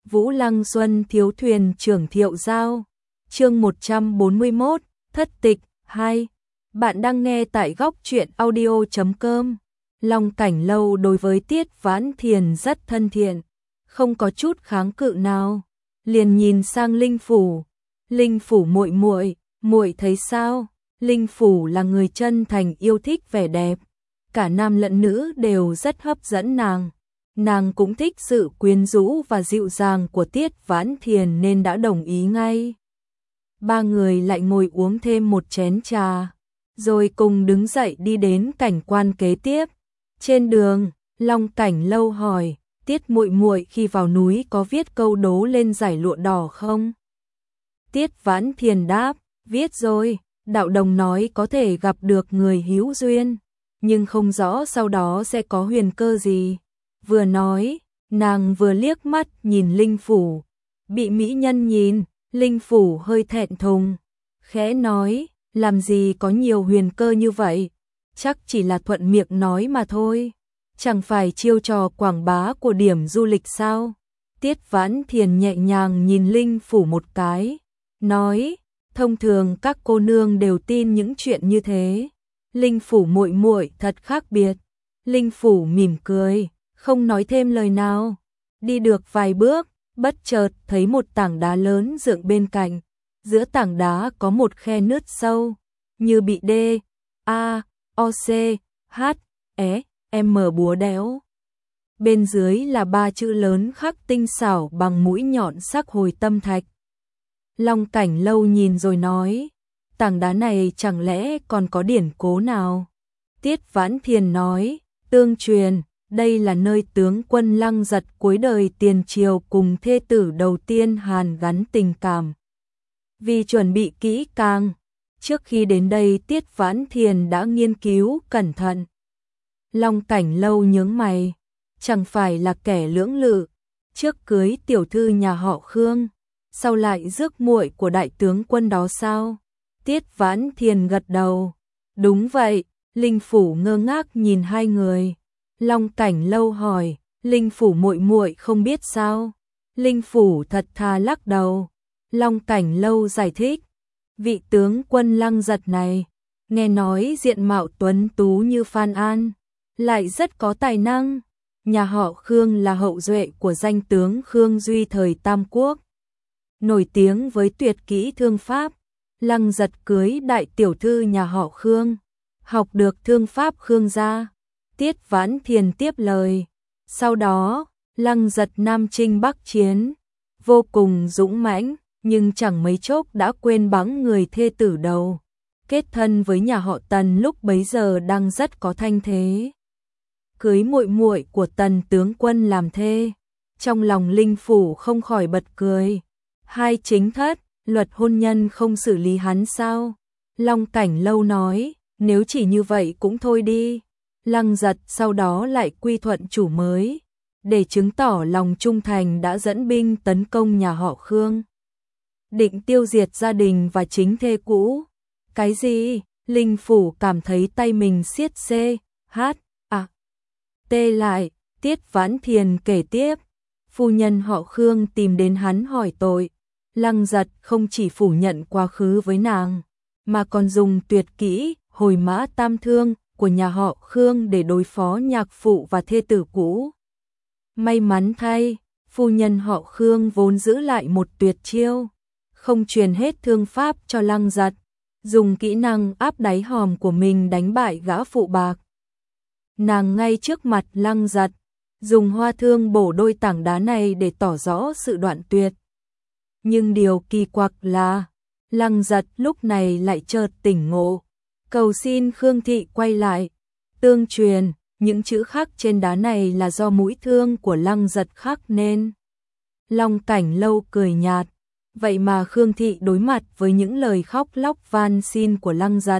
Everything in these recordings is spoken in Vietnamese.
Vũ Lăng Xuân thiếu thuyền trưởng Thiệu Giao. Chương 141, Thất tịch 2. Bạn đang nghe tại góc truyện audio.com. Long Cảnh Lâu đối với Tiết Vãn Thiền rất thân thiện, không có chút kháng cự nào. Liền nhìn sang Linh Phủ. Linh Phủ muội muội, muội thấy sao? Linh Phủ là người chân thành yêu thích vẻ đẹp, cả nam lẫn nữ đều rất hấp dẫn nàng. Nàng cũng thích sự quyến rũ và dịu dàng của Tiết Vãn Thiền nên đã đồng ý ngay. Ba người lại ngồi uống thêm một chén trà, rồi cùng đứng dậy đi đến cảnh quan kế tiếp. Trên đường, Long Cảnh Lâu hỏi, Tiết muội muội khi vào núi có viết câu đố lên giải lụa đỏ không? Tiết Vãn Thiền đáp, viết rồi, đạo đồng nói có thể gặp được người hữu duyên, nhưng không rõ sau đó sẽ có huyền cơ gì. Vừa nói, nàng vừa liếc mắt nhìn Linh Phủ. Bị mỹ nhân nhìn, Linh Phủ hơi thẹn thùng, khẽ nói, làm gì có nhiều huyền cơ như vậy, chắc chỉ là thuận miệng nói mà thôi, chẳng phải chiêu trò quảng bá của điểm du lịch sao? Tiết Vãn Thiền nhẹ nhàng nhìn Linh Phủ một cái, nói, thông thường các cô nương đều tin những chuyện như thế, Linh Phủ muội muội thật khác biệt. Linh Phủ mỉm cười, không nói thêm lời nào. Đi được vài bước, bất chợt thấy một tảng đá lớn dựng bên cạnh. Giữa tảng đá có một khe nứt sâu, như bị D, A, O, C, H, E, M búa đẽo. Bên dưới là 3 chữ lớn khắc tinh xảo bằng mũi nhọn sắc hồi tâm thạch. Long Cảnh Lâu nhìn rồi nói, tảng đá này chẳng lẽ còn có điển cố nào? Tiết Vãn Thiền nói, tương truyền, đây là nơi tướng quân Lăng Giật cuối đời tiền triều cùng thê tử đầu tiên hàn gắn tình cảm. Vì chuẩn bị kỹ càng, trước khi đến đây Tiết Vãn Thiền đã nghiên cứu cẩn thận. Long Cảnh Lâu nhướng mày, chẳng phải là kẻ lưỡng lự, trước cưới tiểu thư nhà họ Khương, sau lại rước muội của đại tướng quân đó sao? Tiết Vãn Thiền gật đầu, đúng vậy. Linh Phủ ngơ ngác nhìn hai người. Long Cảnh Lâu hỏi, Linh Phủ muội muội không biết sao? Linh Phủ thật thà lắc đầu. Long Cảnh Lâu giải thích, vị tướng quân Lăng Giật này, nghe nói diện mạo tuấn tú như Phan An, lại rất có tài năng. Nhà họ Khương là hậu duệ của danh tướng Khương Duy thời Tam Quốc, nổi tiếng với tuyệt kỹ thương pháp. Lăng Giật cưới đại tiểu thư nhà họ Khương, học được thương pháp Khương gia. Tiết Vãn Thiền tiếp lời, sau đó, Lăng Giật Nam chinh Bắc chiến, vô cùng dũng mãnh, nhưng chẳng mấy chốc đã quên bẵng người thê tử đầu, kết thân với nhà họ Tần lúc bấy giờ đang rất có thanh thế. Cưới muội muội của Tần tướng quân làm thê, trong lòng Linh Phủ không khỏi bật cười. Hai chính thất, luật hôn nhân không xử lý hắn sao? Long Cảnh Lâu nói, nếu chỉ như vậy cũng thôi đi. Lăng Giật sau đó lại quy thuận chủ mới, để chứng tỏ lòng trung thành đã dẫn binh tấn công nhà họ Khương, định tiêu diệt gia đình và chính thê cũ. Cái gì? Linh Phủ cảm thấy tay mình siết C, H, A, T lại. Tiết Vãn Thiền kể tiếp, phu nhân họ Khương tìm đến hắn hỏi tội. Lăng Giật không chỉ phủ nhận quá khứ với nàng, mà còn dùng tuyệt kỹ Hồi Mã Tam Thương của nhà họ Khương để đối phó nhạc phụ và thê tử cũ. May mắn thay, phu nhân họ Khương vốn giữ lại một tuyệt chiêu, không truyền hết thương pháp cho Lăng Giật, dùng kỹ năng áp đáy hòm của mình đánh bại gã phụ bạc. Nàng ngay trước mặt Lăng Giật, dùng hoa thương bổ đôi tảng đá này để tỏ rõ sự đoạn tuyệt. Nhưng điều kỳ quặc là, Lăng Giật lúc này lại chợt tỉnh ngộ, cầu xin Khương thị quay lại. Tương truyền, những chữ khắc trên đá này là do mũi thương của Lăng Giật khắc nên. Long Cảnh Lâu cười nhạt, vậy mà Khương thị đối mặt với những lời khóc lóc van xin của Lăng Giật,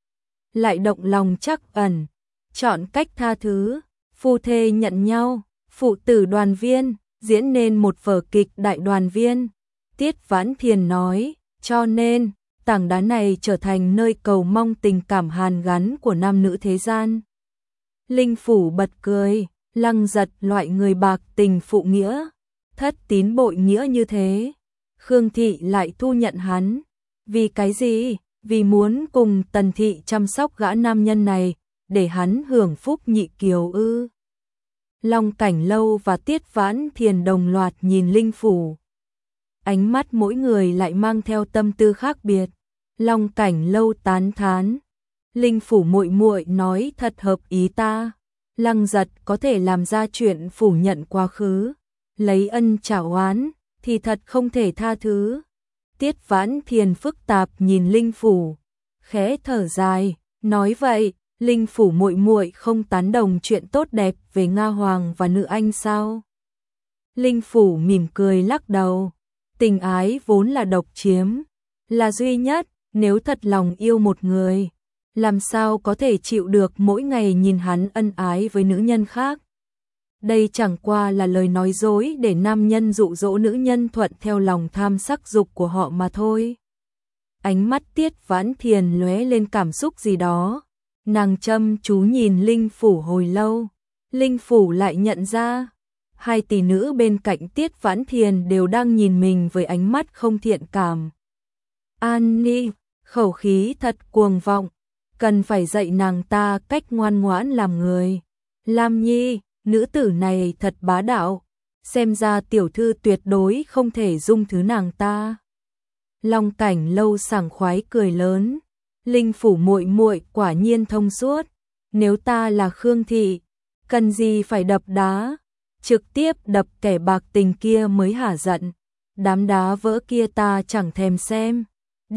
lại động lòng trắc ẩn, chọn cách tha thứ, phu thê nhận nhau, phụ tử đoàn viên, diễn nên một vở kịch đại đoàn viên. Tiết Vãn Thiền nói, cho nên, tảng đá này trở thành nơi cầu mong tình cảm hàn gắn của nam nữ thế gian. Linh Phủ bật cười, Lăng Giật loại người bạc tình phụ nghĩa, thất tín bội nghĩa như thế. Khương thị lại thu nhận hắn. Vì cái gì? Vì muốn cùng Tần thị chăm sóc gã nam nhân này, để hắn hưởng phúc nhị kiều ư? Long Cảnh Lâu và Tiết Vãn Thiền đồng loạt nhìn Linh Phủ. Ánh mắt mỗi người lại mang theo tâm tư khác biệt. Long Cảnh Lâu tán thán. Linh Phủ muội muội nói thật hợp ý ta. Lăng Giật có thể làm ra chuyện phủ nhận quá khứ, lấy ân trả oán, thì thật không thể tha thứ. Tiết Vãn Thiền phức tạp nhìn Linh Phủ, khẽ thở dài, nói vậy, Linh Phủ muội muội không tán đồng chuyện tốt đẹp về Nga Hoàng và nữ anh sao? Linh Phủ mỉm cười lắc đầu, tình ái vốn là độc chiếm, là duy nhất, nếu thật lòng yêu một người, làm sao có thể chịu được mỗi ngày nhìn hắn ân ái với nữ nhân khác. Đây chẳng qua là lời nói dối để nam nhân dụ dỗ nữ nhân thuận theo lòng tham sắc dục của họ mà thôi. Ánh mắt Tiết Vãn Thiền lóe lên cảm xúc gì đó. Nàng chăm chú nhìn Linh Phủ hồi lâu. Linh Phủ lại nhận ra, hai tỷ nữ bên cạnh Tiết Vãn Thiền đều đang nhìn mình với ánh mắt không thiện cảm. An Ni, khẩu khí thật cuồng vọng, cần phải dạy nàng ta cách ngoan ngoãn làm người. Lam Nhi, nữ tử này thật bá đạo, xem ra tiểu thư tuyệt đối không thể dung thứ nàng ta. Long Cảnh Lâu sảng khoái cười lớn, Linh Phủ muội muội quả nhiên thông suốt, nếu ta là Khương thị, cần gì phải đập đá, trực tiếp đập kẻ bạc tình kia mới hả giận. Đám đá vỡ kia ta chẳng thèm xem.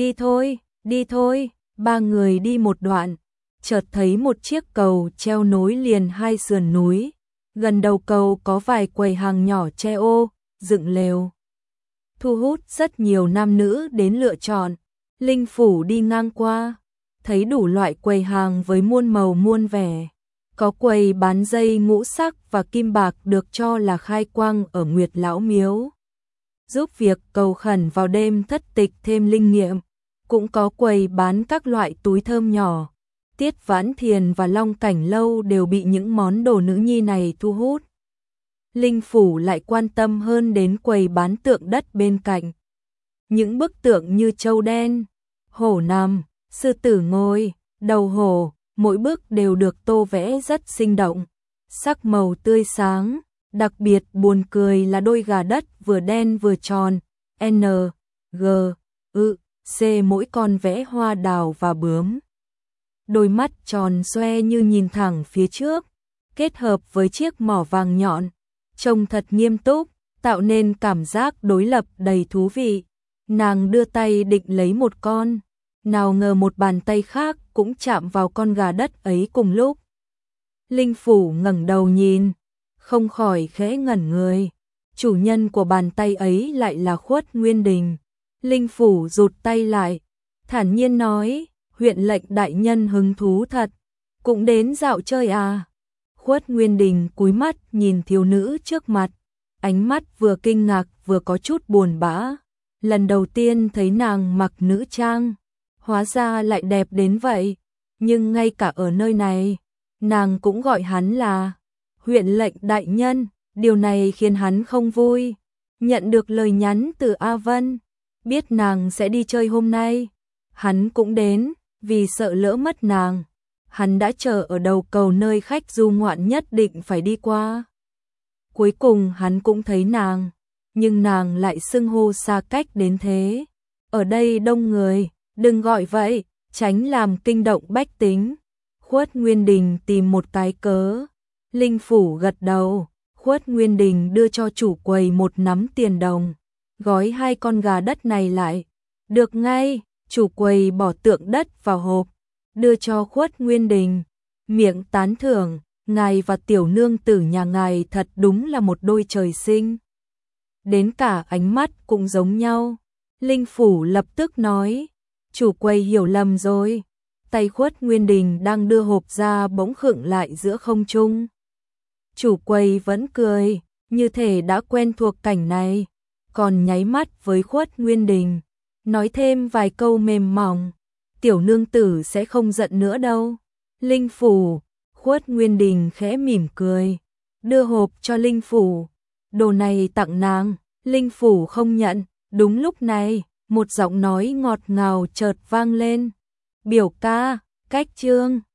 Đi thôi, ba người đi một đoạn, chợt thấy một chiếc cầu treo nối liền hai sườn núi. Gần đầu cầu có vài quầy hàng nhỏ tre ô, dựng lều, thu hút rất nhiều nam nữ đến lựa chọn. Linh Phủ đi ngang qua, thấy đủ loại quầy hàng với muôn màu muôn vẻ. Có quầy bán dây ngũ sắc và kim bạc được cho là khai quang ở Nguyệt Lão Miếu, giúp việc cầu khẩn vào đêm thất tịch thêm linh nghiệm. Cũng có quầy bán các loại túi thơm nhỏ. Tiết Vãn Thiền và Long Cảnh Lâu đều bị những món đồ nữ nhi này thu hút. Linh Phủ lại quan tâm hơn đến quầy bán tượng đất bên cạnh. Những bức tượng như trâu đen, hổ nằm, sư tử ngồi, đầu hổ, mỗi bức đều được tô vẽ rất sinh động, sắc màu tươi sáng. Đặc biệt buồn cười là đôi gà đất vừa đen vừa tròn, N, G, Ư, C, mỗi con vẽ hoa đào và bướm. Đôi mắt tròn xoe như nhìn thẳng phía trước, kết hợp với chiếc mỏ vàng nhọn, trông thật nghiêm túc, tạo nên cảm giác đối lập đầy thú vị. Nàng đưa tay định lấy một con, nào ngờ một bàn tay khác cũng chạm vào con gà đất ấy cùng lúc. Linh Phủ ngẩng đầu nhìn, không khỏi khẽ ngẩn người. Chủ nhân của bàn tay ấy lại là Khuất Nguyên Đình. Linh Phủ rụt tay lại, thản nhiên nói, huyện lệnh đại nhân hứng thú thật, cũng đến dạo chơi à? Khuất Nguyên Đình cúi mắt nhìn thiếu nữ trước mặt, ánh mắt vừa kinh ngạc vừa có chút buồn bã. Lần đầu tiên thấy nàng mặc nữ trang, hóa ra lại đẹp đến vậy, nhưng ngay cả ở nơi này, nàng cũng gọi hắn là huyện lệnh đại nhân, điều này khiến hắn không vui. Nhận được lời nhắn từ A Vân, biết nàng sẽ đi chơi hôm nay, hắn cũng đến, vì sợ lỡ mất nàng. Hắn đã chờ ở đầu cầu nơi khách du ngoạn nhất định phải đi qua. Cuối cùng hắn cũng thấy nàng, nhưng nàng lại xưng hô xa cách đến thế. Ở đây đông người, đừng gọi vậy, tránh làm kinh động bách tính. Khuất Nguyên Đình tìm một cái cớ. Linh Phủ gật đầu, Khuất Nguyên Đình đưa cho chủ quầy một nắm tiền đồng, gói hai con gà đất này lại. Được ngay, chủ quầy bỏ tượng đất vào hộp, đưa cho Khuất Nguyên Đình, miệng tán thưởng, ngài và tiểu nương tử nhà ngài thật đúng là một đôi trời sinh. Đến cả ánh mắt cũng giống nhau. Linh Phủ lập tức nói, chủ quầy hiểu lầm rồi. Tay Khuất Nguyên Đình đang đưa hộp ra bỗng khựng lại giữa không trung. Chủ quầy vẫn cười, như thể đã quen thuộc cảnh này, còn nháy mắt với Khuất Nguyên Đình, nói thêm vài câu mềm mỏng, tiểu nương tử sẽ không giận nữa đâu. Linh Phủ, Khuất Nguyên Đình khẽ mỉm cười, đưa hộp cho Linh Phủ, đồ này tặng nàng, Linh Phủ không nhận. Đúng lúc này, một giọng nói ngọt ngào chợt vang lên. Biểu ca, cách Trương